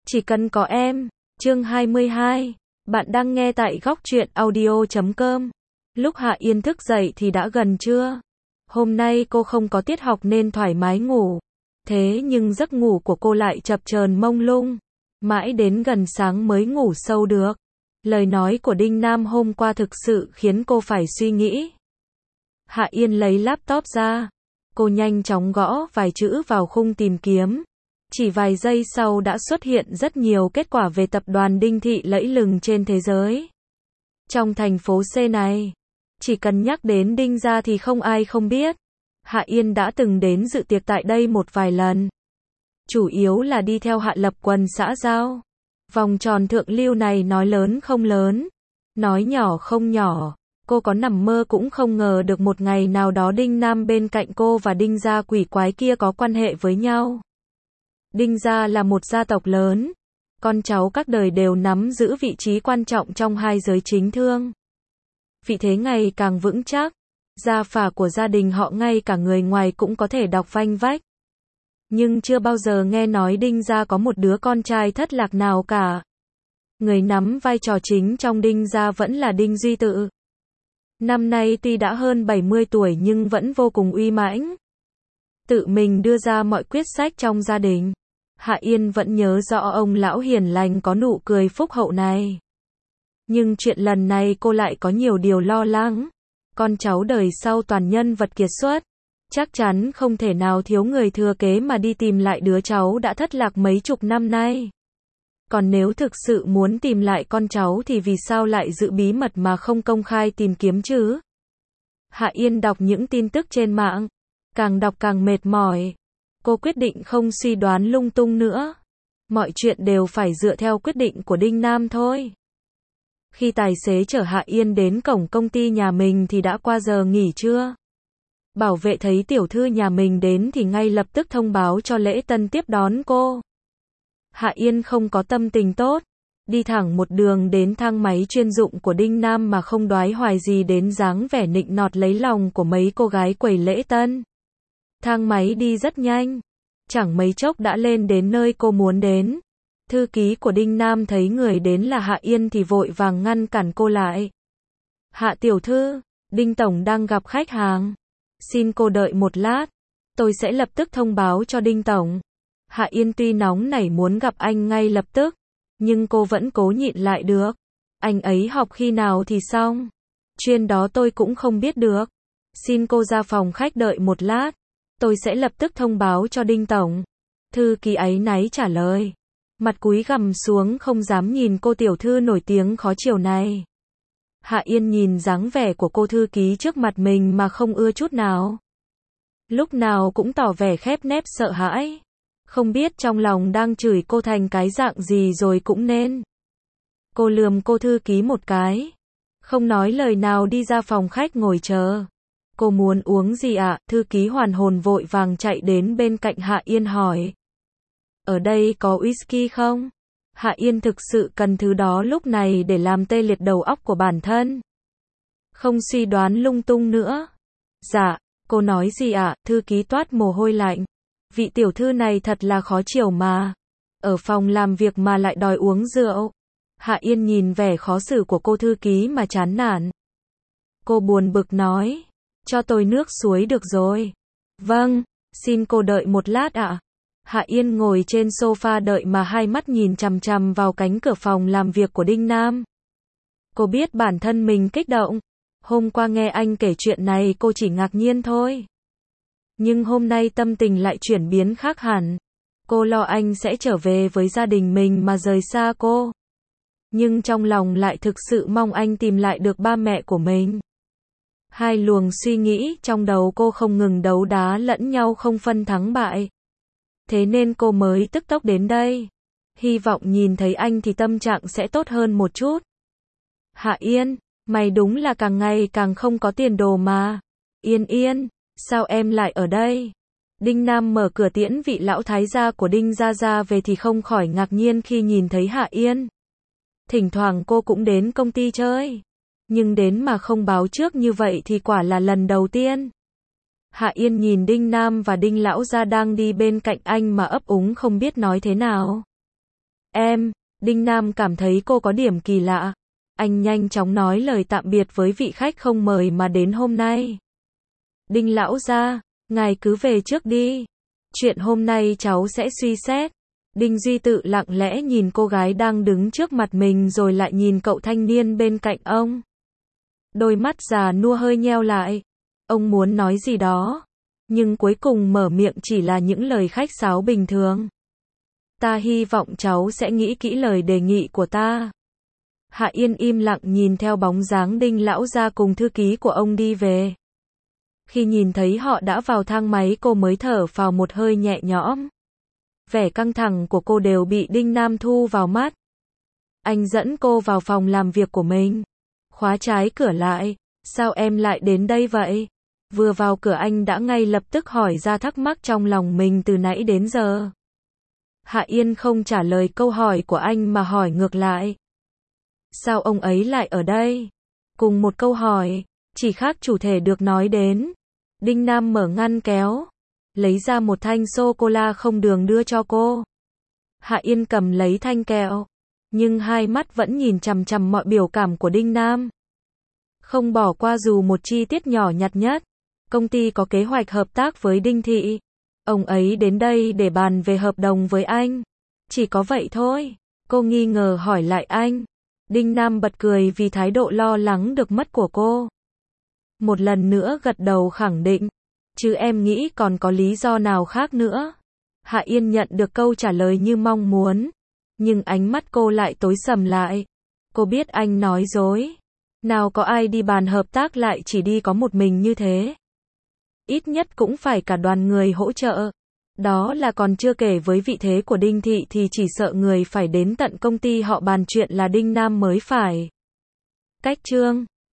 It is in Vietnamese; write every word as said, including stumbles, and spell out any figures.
Chỉ cần có em. Chương hai mươi hai. Bạn đang nghe tại góc truyện audio chấm com. Lúc Hạ Yên thức dậy thì đã gần trưa. Hôm nay cô không có tiết học nên thoải mái ngủ. Thế nhưng giấc ngủ của cô lại chập chờn mông lung. Mãi đến gần sáng mới ngủ sâu được. Lời nói của Đinh Nam hôm qua thực sự khiến cô phải suy nghĩ. Hạ Yên lấy laptop ra. Cô nhanh chóng gõ vài chữ vào khung tìm kiếm. Chỉ vài giây sau đã xuất hiện rất nhiều kết quả về tập đoàn Đinh Thị lẫy lừng trên thế giới. Trong thành phố C này, chỉ cần nhắc đến Đinh gia thì không ai không biết. Hạ Yên đã từng đến dự tiệc tại đây một vài lần. Chủ yếu là đi theo Hạ Lập Quần xã giao. Vòng tròn thượng lưu này nói lớn không lớn, nói nhỏ không nhỏ. Cô có nằm mơ cũng không ngờ được một ngày nào đó Đinh Nam bên cạnh cô và Đinh gia quỷ quái kia có quan hệ với nhau. Đinh gia là một gia tộc lớn, con cháu các đời đều nắm giữ vị trí quan trọng trong hai giới chính thương. Vị thế ngày càng vững chắc, gia phả của gia đình họ ngay cả người ngoài cũng có thể đọc vanh vách. Nhưng chưa bao giờ nghe nói Đinh gia có một đứa con trai thất lạc nào cả. Người nắm vai trò chính trong Đinh gia vẫn là Đinh Duy Tự. Năm nay tuy đã hơn bảy mươi tuổi nhưng vẫn vô cùng uy mãnh. Tự mình đưa ra mọi quyết sách trong gia đình. Hạ Yên vẫn nhớ rõ ông lão hiền lành có nụ cười phúc hậu này. Nhưng chuyện lần này cô lại có nhiều điều lo lắng. Con cháu đời sau toàn nhân vật kiệt xuất. Chắc chắn không thể nào thiếu người thừa kế mà đi tìm lại đứa cháu đã thất lạc mấy chục năm nay. Còn nếu thực sự muốn tìm lại con cháu thì vì sao lại giữ bí mật mà không công khai tìm kiếm chứ? Hạ Yên đọc những tin tức trên mạng. Càng đọc càng mệt mỏi. Cô quyết định không suy đoán lung tung nữa. Mọi chuyện đều phải dựa theo quyết định của Đinh Nam thôi. Khi tài xế chở Hạ Yên đến cổng công ty nhà mình thì đã qua giờ nghỉ trưa. Bảo vệ thấy tiểu thư nhà mình đến thì ngay lập tức thông báo cho lễ tân tiếp đón cô. Hạ Yên không có tâm tình tốt. Đi thẳng một đường đến thang máy chuyên dụng của Đinh Nam mà không đoái hoài gì đến dáng vẻ nịnh nọt lấy lòng của mấy cô gái quầy lễ tân. Thang máy đi rất nhanh. Chẳng mấy chốc đã lên đến nơi cô muốn đến. Thư ký của Đinh Nam thấy người đến là Hạ Yên thì vội vàng ngăn cản cô lại. Hạ tiểu thư, Đinh Tổng đang gặp khách hàng. Xin cô đợi một lát. Tôi sẽ lập tức thông báo cho Đinh Tổng. Hạ Yên tuy nóng nảy muốn gặp anh ngay lập tức. Nhưng cô vẫn cố nhịn lại được. Anh ấy học khi nào thì xong. Chuyên đó tôi cũng không biết được. Xin cô ra phòng khách đợi một lát. Tôi sẽ lập tức thông báo cho Đinh Tổng. Thư ký áy náy trả lời. Mặt cúi gằm xuống không dám nhìn cô tiểu thư nổi tiếng khó chịu này. Hạ Yên nhìn dáng vẻ của cô thư ký trước mặt mình mà không ưa chút nào. Lúc nào cũng tỏ vẻ khép nép sợ hãi. Không biết trong lòng đang chửi cô thành cái dạng gì rồi cũng nên. Cô lườm cô thư ký một cái. Không nói lời nào đi ra phòng khách ngồi chờ. Cô muốn uống gì ạ? À? Thư ký hoàn hồn vội vàng chạy đến bên cạnh Hạ Yên hỏi. Ở đây có whisky không? Hạ Yên thực sự cần thứ đó lúc này để làm tê liệt đầu óc của bản thân. Không suy đoán lung tung nữa. Dạ, cô nói gì ạ? À? Thư ký toát mồ hôi lạnh. Vị tiểu thư này thật là khó chịu mà. Ở phòng làm việc mà lại đòi uống rượu. Hạ Yên nhìn vẻ khó xử của cô thư ký mà chán nản. Cô buồn bực nói. Cho tôi nước suối được rồi. Vâng, xin cô đợi một lát ạ. À. Hạ Yên ngồi trên sofa đợi mà hai mắt nhìn chằm chằm vào cánh cửa phòng làm việc của Đinh Nam. Cô biết bản thân mình kích động. Hôm qua nghe anh kể chuyện này cô chỉ ngạc nhiên thôi. Nhưng hôm nay tâm tình lại chuyển biến khác hẳn. Cô lo anh sẽ trở về với gia đình mình mà rời xa cô. Nhưng trong lòng lại thực sự mong anh tìm lại được ba mẹ của mình. Hai luồng suy nghĩ trong đầu cô không ngừng đấu đá lẫn nhau không phân thắng bại. Thế nên cô mới tức tốc đến đây. Hy vọng nhìn thấy anh thì tâm trạng sẽ tốt hơn một chút. Hạ Yên, mày đúng là càng ngày càng không có tiền đồ mà. Yên Yên, sao em lại ở đây? Đinh Nam mở cửa tiễn vị lão thái gia của Đinh gia gia về thì không khỏi ngạc nhiên khi nhìn thấy Hạ Yên. Thỉnh thoảng cô cũng đến công ty chơi. Nhưng đến mà không báo trước như vậy thì quả là lần đầu tiên. Hạ Yên nhìn Đinh Nam và Đinh lão gia đang đi bên cạnh anh mà ấp úng không biết nói thế nào. Em, Đinh Nam cảm thấy cô có điểm kỳ lạ. Anh nhanh chóng nói lời tạm biệt với vị khách không mời mà đến hôm nay. Đinh lão gia, ngài cứ về trước đi. Chuyện hôm nay cháu sẽ suy xét. Đinh Duy Tự lặng lẽ nhìn cô gái đang đứng trước mặt mình rồi lại nhìn cậu thanh niên bên cạnh ông. Đôi mắt già nua hơi nheo lại. Ông muốn nói gì đó, nhưng cuối cùng mở miệng chỉ là những lời khách sáo bình thường. Ta hy vọng cháu sẽ nghĩ kỹ lời đề nghị của ta. Hạ Yên im lặng nhìn theo bóng dáng Đinh lão gia cùng thư ký của ông đi về. Khi nhìn thấy họ đã vào thang máy cô mới thở phào một hơi nhẹ nhõm. Vẻ căng thẳng của cô đều bị Đinh Nam thu vào mắt. Anh dẫn cô vào phòng làm việc của mình. Khóa trái cửa lại. Sao em lại đến đây vậy? Vừa vào cửa anh đã ngay lập tức hỏi ra thắc mắc trong lòng mình từ nãy đến giờ. Hạ Yên không trả lời câu hỏi của anh mà hỏi ngược lại. Sao ông ấy lại ở đây? Cùng một câu hỏi, chỉ khác chủ thể được nói đến. Đinh Nam mở ngăn kéo, lấy ra một thanh sô-cô-la không đường đưa cho cô. Hạ Yên cầm lấy thanh kẹo, nhưng hai mắt vẫn nhìn chằm chằm mọi biểu cảm của Đinh Nam. Không bỏ qua dù một chi tiết nhỏ nhặt nhất. Công ty có kế hoạch hợp tác với Đinh Thị. Ông ấy đến đây để bàn về hợp đồng với anh. Chỉ có vậy thôi. Cô nghi ngờ hỏi lại anh. Đinh Nam bật cười vì thái độ lo lắng được mất của cô. Một lần nữa gật đầu khẳng định. Chứ em nghĩ còn có lý do nào khác nữa. Hạ Yên nhận được câu trả lời như mong muốn. Nhưng ánh mắt cô lại tối sầm lại. Cô biết anh nói dối. Nào có ai đi bàn hợp tác lại chỉ đi có một mình như thế. Ít nhất cũng phải cả đoàn người hỗ trợ. Đó là còn chưa kể với vị thế của Đinh Thị thì chỉ sợ người phải đến tận công ty họ bàn chuyện là Đinh Nam mới phải. Cách chương